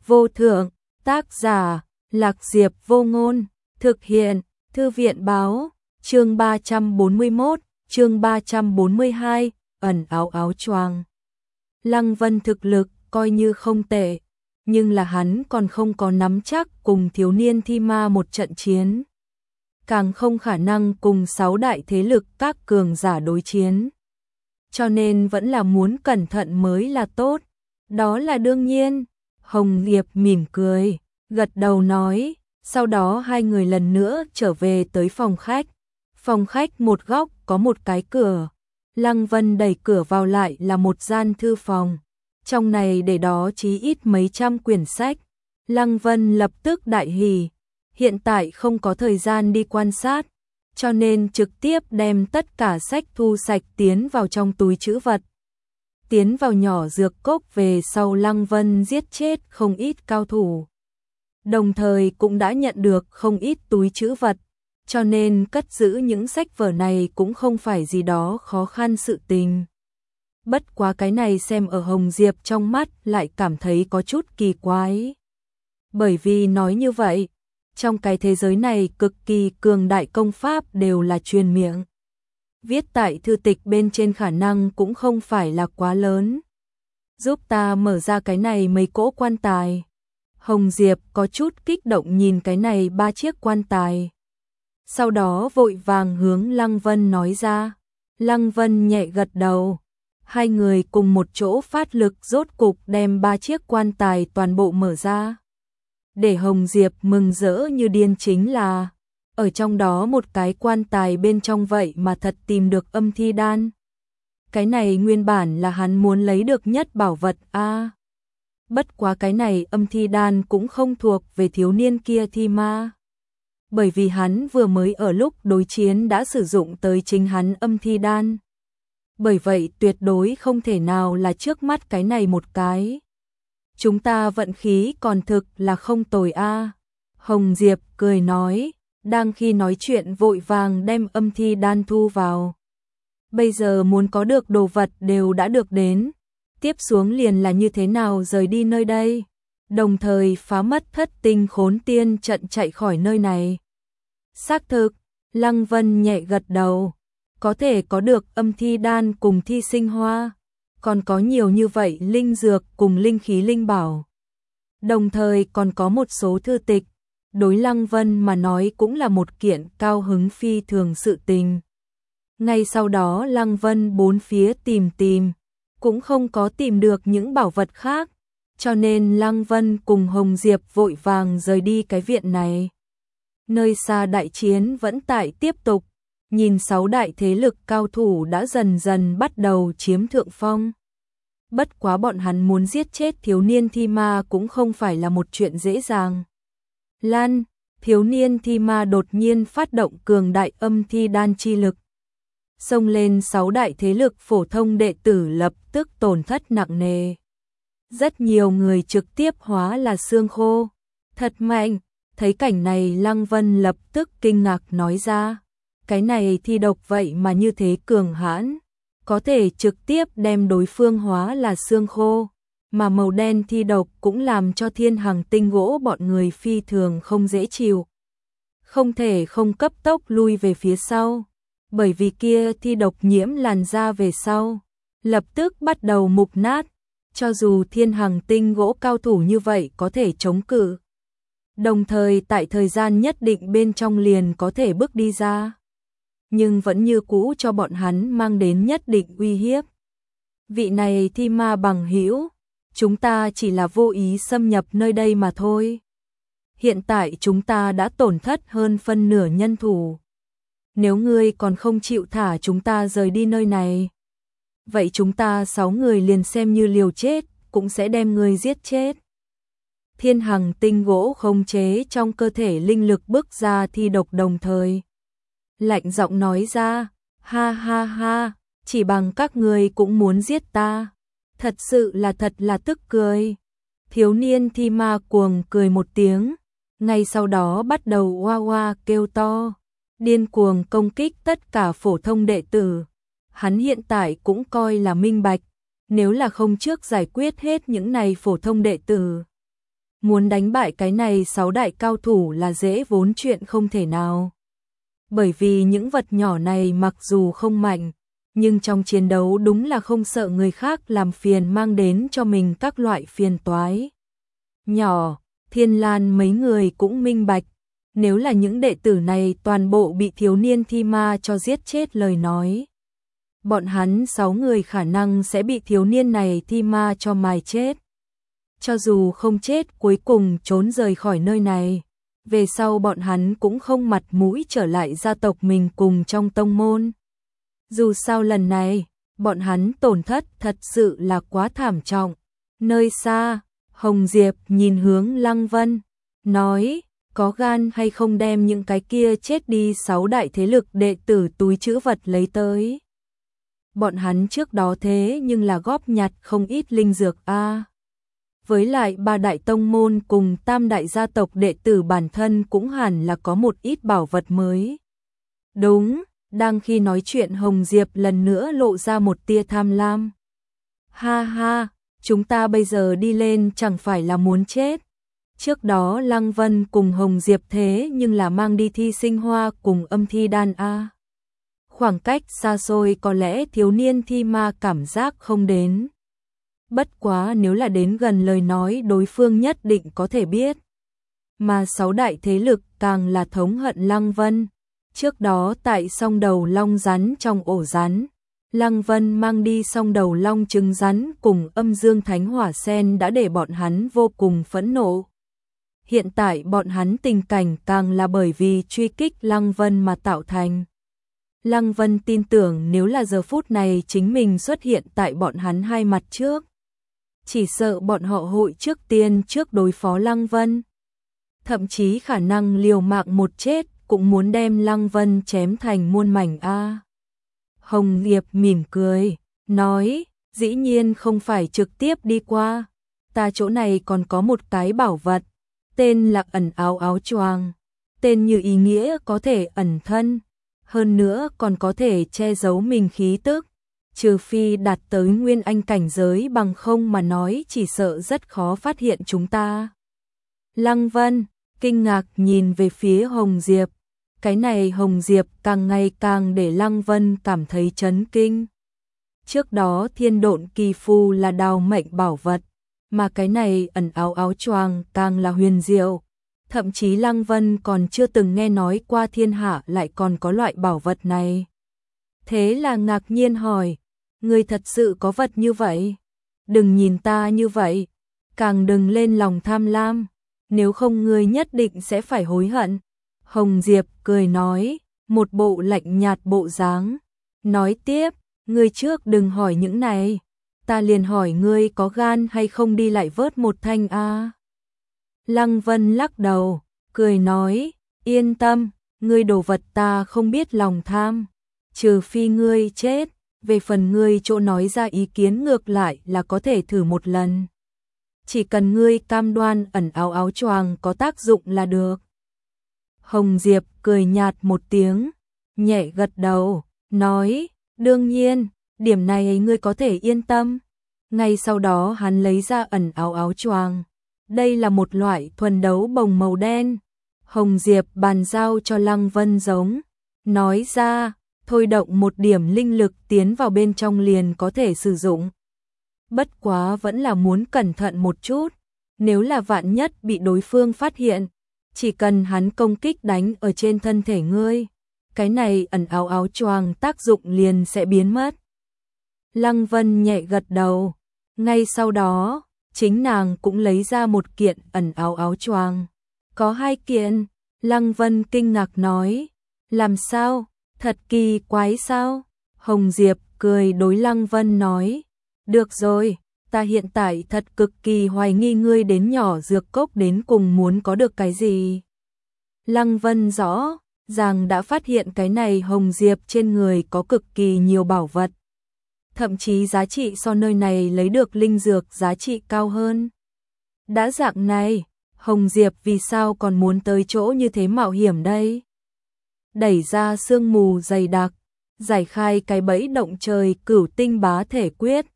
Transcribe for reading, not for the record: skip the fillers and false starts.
vô thượng, tác giả, Lạc Diệp Vô Ngôn, thực hiện, Thư viện báo, chương 341, chương 342, ẩn áo áo choàng. Lăng Vân thực lực coi như không tệ, nhưng là hắn còn không có nắm chắc cùng thiếu niên thi ma một trận chiến. Càng không khả năng cùng 6 đại thế lực các cường giả đối chiến. Cho nên vẫn là muốn cẩn thận mới là tốt. Đó là đương nhiên. Hồng Diệp mỉm cười, gật đầu nói, sau đó hai người lần nữa trở về tới phòng khách. Phòng khách một góc có một cái cửa. Lăng Vân đẩy cửa vào lại là một gian thư phòng. Trong này để đó chí ít mấy trăm quyển sách. Lăng Vân lập tức đại hỉ. Hiện tại không có thời gian đi quan sát, cho nên trực tiếp đem tất cả sách thu sạch tiến vào trong túi trữ vật. Tiến vào nhỏ dược cốc về sau Lăng Vân giết chết không ít cao thủ. Đồng thời cũng đã nhận được không ít túi trữ vật, cho nên cất giữ những sách vở này cũng không phải gì đó khó khăn sự tình. Bất quá cái này xem ở Hồng Diệp trong mắt lại cảm thấy có chút kỳ quái. Bởi vì nói như vậy, trong cái thế giới này cực kỳ cường đại công pháp đều là truyền miệng. Viết tại thư tịch bên trên khả năng cũng không phải là quá lớn. Giúp ta mở ra cái này mấy cỗ quan tài. Hồng Diệp có chút kích động nhìn cái này 3 chiếc quan tài. Sau đó vội vàng hướng Lăng Vân nói ra. Lăng Vân nhẹ gật đầu. Hai người cùng một chỗ phát lực rốt cục đem 3 chiếc quan tài toàn bộ mở ra. Để Hồng Diệp mừng rỡ như điên chính là, ở trong đó một cái quan tài bên trong vậy mà thật tìm được âm thi đan. Cái này nguyên bản là hắn muốn lấy được nhất bảo vật a. Bất quá cái này âm thi đan cũng không thuộc về thiếu niên kia thi ma. Bởi vì hắn vừa mới ở lúc đối chiến đã sử dụng tới chính hắn âm thi đan. Bởi vậy tuyệt đối không thể nào là trước mắt cái này một cái. Chúng ta vận khí còn thực là không tồi a. Hồng Diệp cười nói, đang khi nói chuyện vội vàng đem âm thi đan thu vào. Bây giờ muốn có được đồ vật đều đã được đến. Tiếp xuống liền là như thế nào rời đi nơi đây. Đồng thời phá mất thất tinh khốn tiên trận chạy khỏi nơi này. Xác thực, Lăng Vân nhẹ gật đầu. Có thể có được âm thi đan cùng thi sinh hoa. Còn có nhiều như vậy linh dược cùng linh khí linh bảo. Đồng thời còn có một số thư tịch. Đối Lăng Vân mà nói cũng là một kiện cao hứng phi thường sự tình. Ngay sau đó Lăng Vân bốn phía tìm, cũng không có tìm được những bảo vật khác. Cho nên Lăng Vân cùng Hồng Diệp vội vàng rời đi cái viện này. Nơi xa đại chiến vẫn tại tiếp tục. Nhìn 6 đại thế lực cao thủ đã dần dần bắt đầu chiếm thượng phong. Bất quá bọn hắn muốn giết chết thiếu niên thi ma cũng không phải là một chuyện dễ dàng. Lan, thiếu niên thi ma đột nhiên phát động cường đại âm thi đan chi lực. Xông lên 6 đại thế lực phổ thông đệ tử lập tức tổn thất nặng nề. Rất nhiều người trực tiếp hóa là xương khô. Thật mạnh, thấy cảnh này Lăng Vân lập tức kinh ngạc nói ra. Cái này thi độc vậy mà như thế cường hãn, có thể trực tiếp đem đối phương hóa là xương khô, mà màu đen thi độc cũng làm cho Thiên Hằng Tinh gỗ bọn người phi thường không dễ chịu. Không thể không cấp tốc lui về phía sau, bởi vì kia thi độc nhiễm làn da về sau, lập tức bắt đầu mục nát, cho dù Thiên Hằng Tinh gỗ cao thủ như vậy có thể chống cự. Đồng thời tại thời gian nhất định bên trong liền có thể bước đi ra. Nhưng vẫn như cũ cho bọn hắn mang đến nhất định uy hiếp. Vị này thi ma bằng hữu, chúng ta chỉ là vô ý xâm nhập nơi đây mà thôi. Hiện tại chúng ta đã tổn thất hơn phân nửa nhân thủ. Nếu ngươi còn không chịu thả chúng ta rời đi nơi này, vậy chúng ta 6 người liền xem như liều chết, cũng sẽ đem ngươi giết chết. Thiên Hằng Tinh gỗ khống chế trong cơ thể linh lực bức ra thi độc đồng thời. Lạnh giọng nói ra, ha ha ha, chỉ bằng các ngươi cũng muốn giết ta. Thật là tức cười. Thiếu niên thi ma cuồng cười một tiếng, ngay sau đó bắt đầu oa oa kêu to, điên cuồng công kích tất cả phổ thông đệ tử. Hắn hiện tại cũng coi là minh bạch, nếu là không trước giải quyết hết những này phổ thông đệ tử, muốn đánh bại cái này 6 đại cao thủ là dễ vốn chuyện không thể nào. Bởi vì những vật nhỏ này mặc dù không mạnh, nhưng trong chiến đấu đúng là không sợ người khác làm phiền mang đến cho mình các loại phiền toái. Nhỏ, Thiên Lan mấy người cũng minh bạch, nếu là những đệ tử này toàn bộ bị thiếu niên thi ma cho giết chết lời nói. Bọn hắn 6 người khả năng sẽ bị thiếu niên này thi ma cho mài chết. Cho dù không chết cuối cùng trốn rời khỏi nơi này, về sau bọn hắn cũng không mặt mũi trở lại gia tộc mình cùng trong tông môn. Dù sao lần này, bọn hắn tổn thất thật sự là quá thảm trọng. Nơi xa, Hồng Diệp nhìn hướng Lăng Vân, nói, có gan hay không đem những cái kia chết đi 6 đại thế lực đệ tử túi trữ vật lấy tới. Bọn hắn trước đó thế nhưng là góp nhặt không ít linh dược a. Với lại 3 đại tông môn cùng tam đại gia tộc đệ tử bản thân cũng hẳn là có một ít bảo vật mới. Đúng, đang khi nói chuyện Hồng Diệp lần nữa lộ ra một tia tham lam. Ha ha, chúng ta bây giờ đi lên chẳng phải là muốn chết. Trước đó Lăng Vân cùng Hồng Diệp thế nhưng là mang đi thi sinh hoa cùng âm thi đan a. Khoảng cách xa xôi có lẽ thiếu niên thi ma cảm giác không đến. Bất quá nếu là đến gần lời nói đối phương nhất định có thể biết. Mà 6 đại thế lực càng là thống hận Lăng Vân. Trước đó tại song đầu long rắn trong ổ rắn, Lăng Vân mang đi song đầu long trứng rắn cùng âm dương thánh hỏa sen đã để bọn hắn vô cùng phẫn nộ. Hiện tại bọn hắn tình cảnh càng là bởi vì truy kích Lăng Vân mà tạo thành. Lăng Vân tin tưởng nếu là giờ phút này chính mình xuất hiện tại bọn hắn hai mặt trước, chỉ sợ bọn họ hội trước tiên trước đối phó Lăng Vân. Thậm chí khả năng liều mạng một chết cũng muốn đem Lăng Vân chém thành muôn mảnh a. Hồng Diệp mỉm cười, nói, dĩ nhiên không phải trực tiếp đi qua, ta chỗ này còn có một cái bảo vật, tên là ẩn áo áo choàng, tên như ý nghĩa có thể ẩn thân, hơn nữa còn có thể che giấu mình khí tức, trừ phi đạt tới nguyên anh cảnh giới bằng không mà nói chỉ sợ rất khó phát hiện chúng ta. Lăng Vân kinh ngạc nhìn về phía Hồng Diệp, cái này Hồng Diệp càng ngày càng để Lăng Vân cảm thấy chấn kinh. Trước đó Thiên Độn Kỳ Phù là đào mệnh bảo vật, mà cái này ẩn áo áo choàng càng là huyền diệu. Thậm chí Lăng Vân còn chưa từng nghe nói qua thiên hạ lại còn có loại bảo vật này. Thế là ngạc nhiên hỏi, ngươi thật sự có vật như vậy? Đừng nhìn ta như vậy, càng đừng lên lòng tham lam, nếu không ngươi nhất định sẽ phải hối hận. Hồng Diệp cười nói, một bộ lạnh nhạt bộ dáng, nói tiếp, ngươi trước đừng hỏi những này, ta liền hỏi ngươi có gan hay không đi lại vớt một thanh a. Lăng Vân lắc đầu, cười nói, yên tâm, ngươi đồ vật ta không biết lòng tham, trừ phi ngươi chết, về phần ngươi chỗ nói ra ý kiến ngược lại là có thể thử một lần. Chỉ cần ngươi cam đoan ẩn áo áo choàng có tác dụng là được. Hồng Diệp cười nhạt một tiếng, nhẹ gật đầu, nói, đương nhiên, điểm này ngươi có thể yên tâm. Ngay sau đó hắn lấy ra ẩn áo áo choàng. Đây là một loại thuần đấu bồng màu đen. Hồng Diệp bàn giao cho Lăng Vân giống, nói ra, thôi động một điểm linh lực tiến vào bên trong liền có thể sử dụng. Bất quá vẫn là muốn cẩn thận một chút, nếu là vạn nhất bị đối phương phát hiện, chỉ cần hắn công kích đánh ở trên thân thể ngươi, cái này ẩn áo áo choàng tác dụng liền sẽ biến mất. Lăng Vân nhẹ gật đầu, ngay sau đó, chính nàng cũng lấy ra một kiện ẩn áo áo choàng. Có 2 kiện, Lăng Vân kinh ngạc nói, làm sao, thật kỳ quái sao? Hồng Diệp cười đối Lăng Vân nói, được rồi, ta hiện tại thật cực kỳ hoài nghi ngươi đến nhỏ dược cốc đến cùng muốn có được cái gì. Lăng Vân rõ ràng đã phát hiện cái này Hồng Diệp trên người có cực kỳ nhiều bảo vật. Thậm chí giá trị so nơi này lấy được linh dược giá trị cao hơn. Đã dạng này, Hồng Diệp vì sao còn muốn tới chỗ như thế mạo hiểm đây? Đẩy ra sương mù dày đặc, giải khai cái bẫy động trời Cửu Tinh Bá Thể Quyết,